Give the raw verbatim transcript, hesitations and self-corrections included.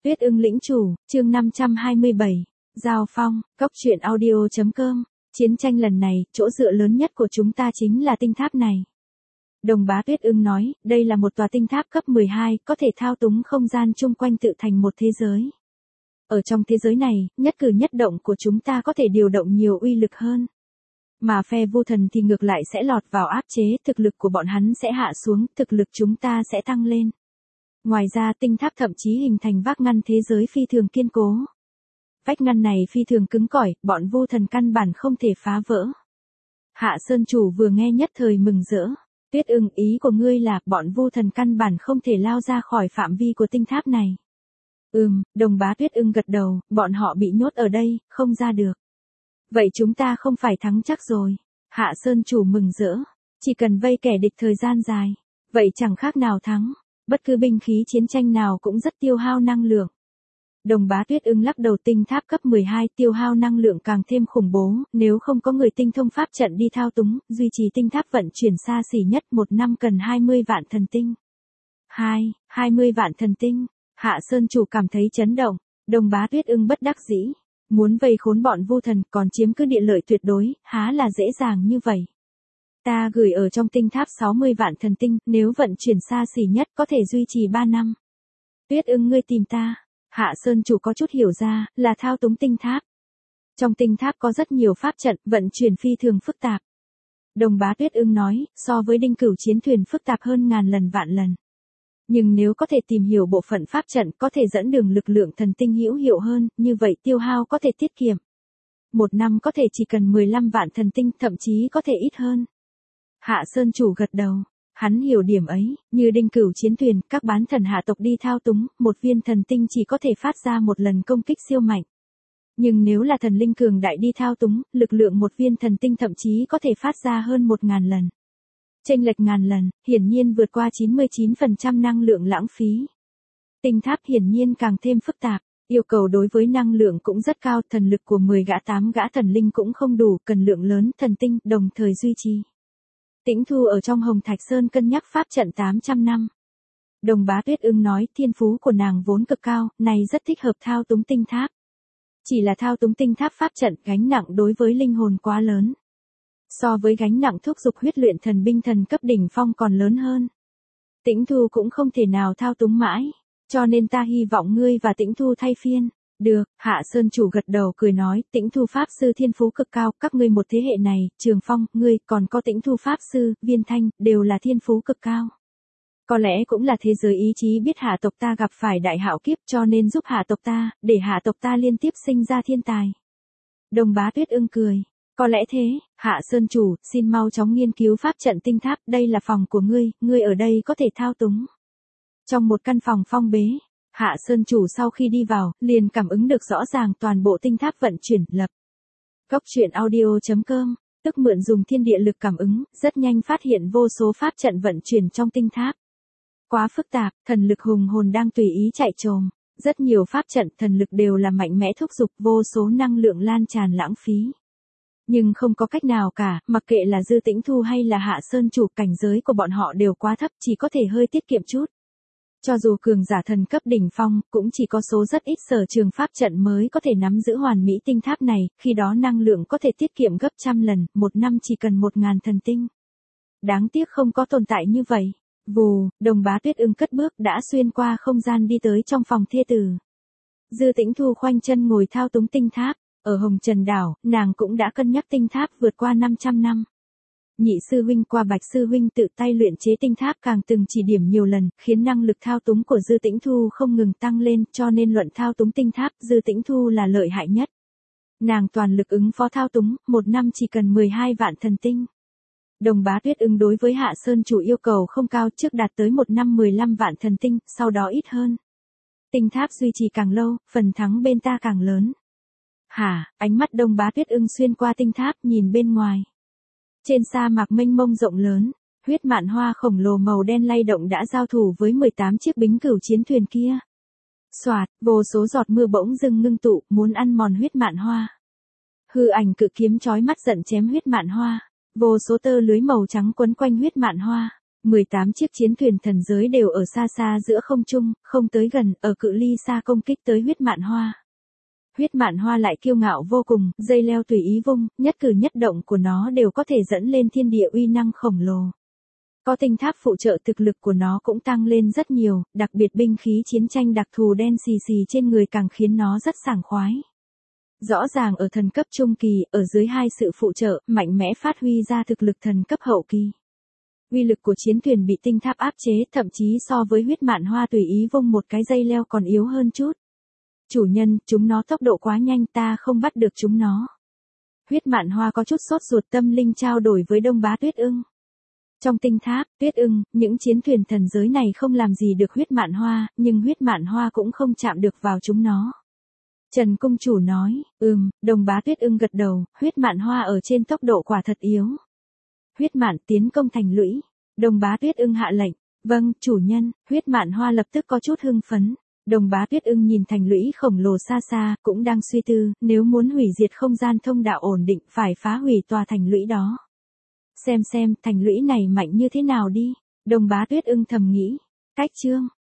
Tuyết ưng lĩnh chủ, chương năm trăm hai mươi bảy. Giao phong, cốc truyện audio chấm com. Chiến tranh lần này, chỗ dựa lớn nhất của chúng ta chính là tinh tháp này. Đồng bá Tuyết ưng nói, đây là một tòa tinh tháp cấp mười hai, có thể thao túng không gian chung quanh tự thành một thế giới. Ở trong thế giới này, nhất cử nhất động của chúng ta có thể điều động nhiều uy lực hơn. Mà phe Vu Thần thì ngược lại sẽ lọt vào áp chế, thực lực của bọn hắn sẽ hạ xuống, thực lực chúng ta sẽ tăng lên. Ngoài ra tinh tháp thậm chí hình thành vách ngăn thế giới phi thường kiên cố. Vách ngăn này phi thường cứng cỏi, bọn Vu Thần căn bản không thể phá vỡ. Hạ Sơn chủ vừa nghe nhất thời mừng rỡ. Tuyết ưng, ý của ngươi là bọn Vu Thần căn bản không thể lao ra khỏi phạm vi của tinh tháp này. Ừm, đồng bá Tuyết ưng gật đầu, bọn họ bị nhốt ở đây, không ra được. Vậy chúng ta không phải thắng chắc rồi. Hạ Sơn chủ mừng rỡ. Chỉ cần vây kẻ địch thời gian dài. Vậy chẳng khác nào thắng. Bất cứ binh khí chiến tranh nào cũng rất tiêu hao năng lượng. Đồng bá Tuyết ưng lắc đầu, tinh tháp cấp mười hai tiêu hao năng lượng càng thêm khủng bố, nếu không có người tinh thông pháp trận đi thao túng, duy trì tinh tháp vận chuyển xa xỉ nhất một năm cần hai mươi vạn thần tinh. Hai, hai mươi vạn thần tinh. Hạ Sơn chủ cảm thấy chấn động, đồng bá Tuyết ưng bất đắc dĩ. Muốn vây khốn bọn Vu Thần còn chiếm cứ địa lợi tuyệt đối, há là dễ dàng như vậy. Ta gửi ở trong tinh tháp sáu mươi vạn thần tinh, nếu vận chuyển xa xỉ nhất có thể duy trì ba năm. Tuyết ưng, ngươi tìm ta. Hạ Sơn chủ có chút hiểu ra, là thao túng tinh tháp. Trong tinh tháp có rất nhiều pháp trận, vận chuyển phi thường phức tạp. Đồng bá Tuyết ưng nói, so với đinh cửu chiến thuyền phức tạp hơn ngàn lần vạn lần. Nhưng nếu có thể tìm hiểu bộ phận pháp trận có thể dẫn đường lực lượng thần tinh hữu hiệu hơn, như vậy tiêu hao có thể tiết kiệm. Một năm có thể chỉ cần mười lăm vạn thần tinh, thậm chí có thể ít hơn. Hạ Sơn chủ gật đầu. Hắn hiểu điểm ấy, như đinh cửu chiến thuyền, các bán thần hạ tộc đi thao túng, một viên thần tinh chỉ có thể phát ra một lần công kích siêu mạnh. Nhưng nếu là thần linh cường đại đi thao túng, lực lượng một viên thần tinh thậm chí có thể phát ra hơn một ngàn lần. Chênh lệch ngàn lần, hiển nhiên vượt qua chín mươi chín phần trăm năng lượng lãng phí. Tinh tháp hiển nhiên càng thêm phức tạp, yêu cầu đối với năng lượng cũng rất cao, thần lực của mười gã tám gã thần linh cũng không đủ, cần lượng lớn thần tinh đồng thời duy trì. Tĩnh Thu ở trong Hồng Thạch Sơn cân nhắc pháp trận tám trăm năm. Đồng bá Tuyết ưng nói, thiên phú của nàng vốn cực cao, này rất thích hợp thao túng tinh tháp. Chỉ là thao túng tinh tháp pháp trận, gánh nặng đối với linh hồn quá lớn. So với gánh nặng thúc giục huyết luyện thần binh thần cấp đỉnh phong còn lớn hơn. Tĩnh Thu cũng không thể nào thao túng mãi, cho nên ta hy vọng ngươi và Tĩnh Thu thay phiên. Được, Hạ Sơn chủ gật đầu cười nói, Tĩnh Thu pháp sư thiên phú cực cao, các ngươi một thế hệ này, Trường Phong, ngươi, còn có Tĩnh Thu pháp sư, Viên Thanh, đều là thiên phú cực cao. Có lẽ cũng là thế giới ý chí biết hạ tộc ta gặp phải đại hạo kiếp cho nên giúp hạ tộc ta, để hạ tộc ta liên tiếp sinh ra thiên tài. Đồng bá Tuyết ưng cười, có lẽ thế, Hạ Sơn chủ, xin mau chóng nghiên cứu pháp trận tinh tháp, đây là phòng của ngươi, ngươi ở đây có thể thao túng. Trong một căn phòng phong bế, Hạ Sơn chủ sau khi đi vào, liền cảm ứng được rõ ràng toàn bộ tinh tháp vận chuyển, lập. Cốc truyện audio chấm com, tức mượn dùng thiên địa lực cảm ứng, rất nhanh phát hiện vô số pháp trận vận chuyển trong tinh tháp. Quá phức tạp, thần lực hùng hồn đang tùy ý chạy trồm, rất nhiều pháp trận thần lực đều là mạnh mẽ thúc giục, vô số năng lượng lan tràn lãng phí. Nhưng không có cách nào cả, mặc kệ là Dư Tĩnh Thu hay là Hạ Sơn chủ, cảnh giới của bọn họ đều quá thấp, chỉ có thể hơi tiết kiệm chút. Cho dù cường giả thần cấp đỉnh phong, cũng chỉ có số rất ít sở trường pháp trận mới có thể nắm giữ hoàn mỹ tinh tháp này, khi đó năng lượng có thể tiết kiệm gấp trăm lần, một năm chỉ cần một ngàn thần tinh. Đáng tiếc không có tồn tại như vậy. Vù, đồng bá Tuyết ưng cất bước đã xuyên qua không gian đi tới trong phòng thê tử. Dư Tĩnh Thu khoanh chân ngồi thao túng tinh tháp, ở Hồng Trần Đảo, nàng cũng đã cân nhắc tinh tháp vượt qua năm trăm năm. Nhị sư huynh qua Bạch sư huynh tự tay luyện chế tinh tháp càng từng chỉ điểm nhiều lần, khiến năng lực thao túng của Dư Tĩnh Thu không ngừng tăng lên, cho nên luận thao túng tinh tháp, Dư Tĩnh Thu là lợi hại nhất. Nàng toàn lực ứng phó thao túng, một năm chỉ cần mười hai vạn thần tinh. Đồng bá Tuyết ưng đối với Hạ Sơn chủ yêu cầu không cao, trước đạt tới một năm mười lăm vạn thần tinh, sau đó ít hơn. Tinh tháp duy trì càng lâu, phần thắng bên ta càng lớn. Hả, ánh mắt đồng bá Tuyết ưng xuyên qua tinh tháp nhìn bên ngoài. Trên sa mạc mênh mông rộng lớn, huyết mạn hoa khổng lồ màu đen lay động đã giao thủ với mười tám chiếc bính cửu chiến thuyền kia. Soạt, vô số giọt mưa bỗng dưng ngưng tụ, muốn ăn mòn huyết mạn hoa. Hư ảnh cự kiếm chói mắt giận chém huyết mạn hoa. Vô số tơ lưới màu trắng quấn quanh huyết mạn hoa. mười tám chiếc chiến thuyền thần giới đều ở xa xa giữa không trung, không tới gần, ở cự ly xa công kích tới huyết mạn hoa. Huyết mạn hoa lại kiêu ngạo vô cùng, dây leo tùy ý vung, nhất cử nhất động của nó đều có thể dẫn lên thiên địa uy năng khổng lồ. Có tinh tháp phụ trợ thực lực của nó cũng tăng lên rất nhiều, đặc biệt binh khí chiến tranh đặc thù đen xì xì trên người càng khiến nó rất sảng khoái. Rõ ràng ở thần cấp trung kỳ, ở dưới hai sự phụ trợ, mạnh mẽ phát huy ra thực lực thần cấp hậu kỳ. Uy lực của chiến thuyền bị tinh tháp áp chế, thậm chí so với huyết mạn hoa tùy ý vung một cái dây leo còn yếu hơn chút. Chủ nhân, chúng nó tốc độ quá nhanh, ta không bắt được chúng nó. Huyết mạn hoa có chút sốt ruột, tâm linh trao đổi với Đông Bá Tuyết Ưng. Trong tinh tháp, Tuyết Ưng, những chiến thuyền thần giới này không làm gì được huyết mạn hoa, nhưng huyết mạn hoa cũng không chạm được vào chúng nó. Trần Cung Chủ nói, ừm, Đông Bá Tuyết Ưng gật đầu, huyết mạn hoa ở trên tốc độ quả thật yếu. Huyết mạn tiến công thành lũy. Đông Bá Tuyết Ưng hạ lệnh, vâng, chủ nhân, huyết mạn hoa lập tức có chút hưng phấn. Đông Bá Tuyết Ưng nhìn thành lũy khổng lồ xa xa, cũng đang suy tư, nếu muốn hủy diệt không gian thông đạo ổn định, phải phá hủy tòa thành lũy đó. Xem xem, thành lũy này mạnh như thế nào đi. Đông Bá Tuyết Ưng thầm nghĩ. Cách chương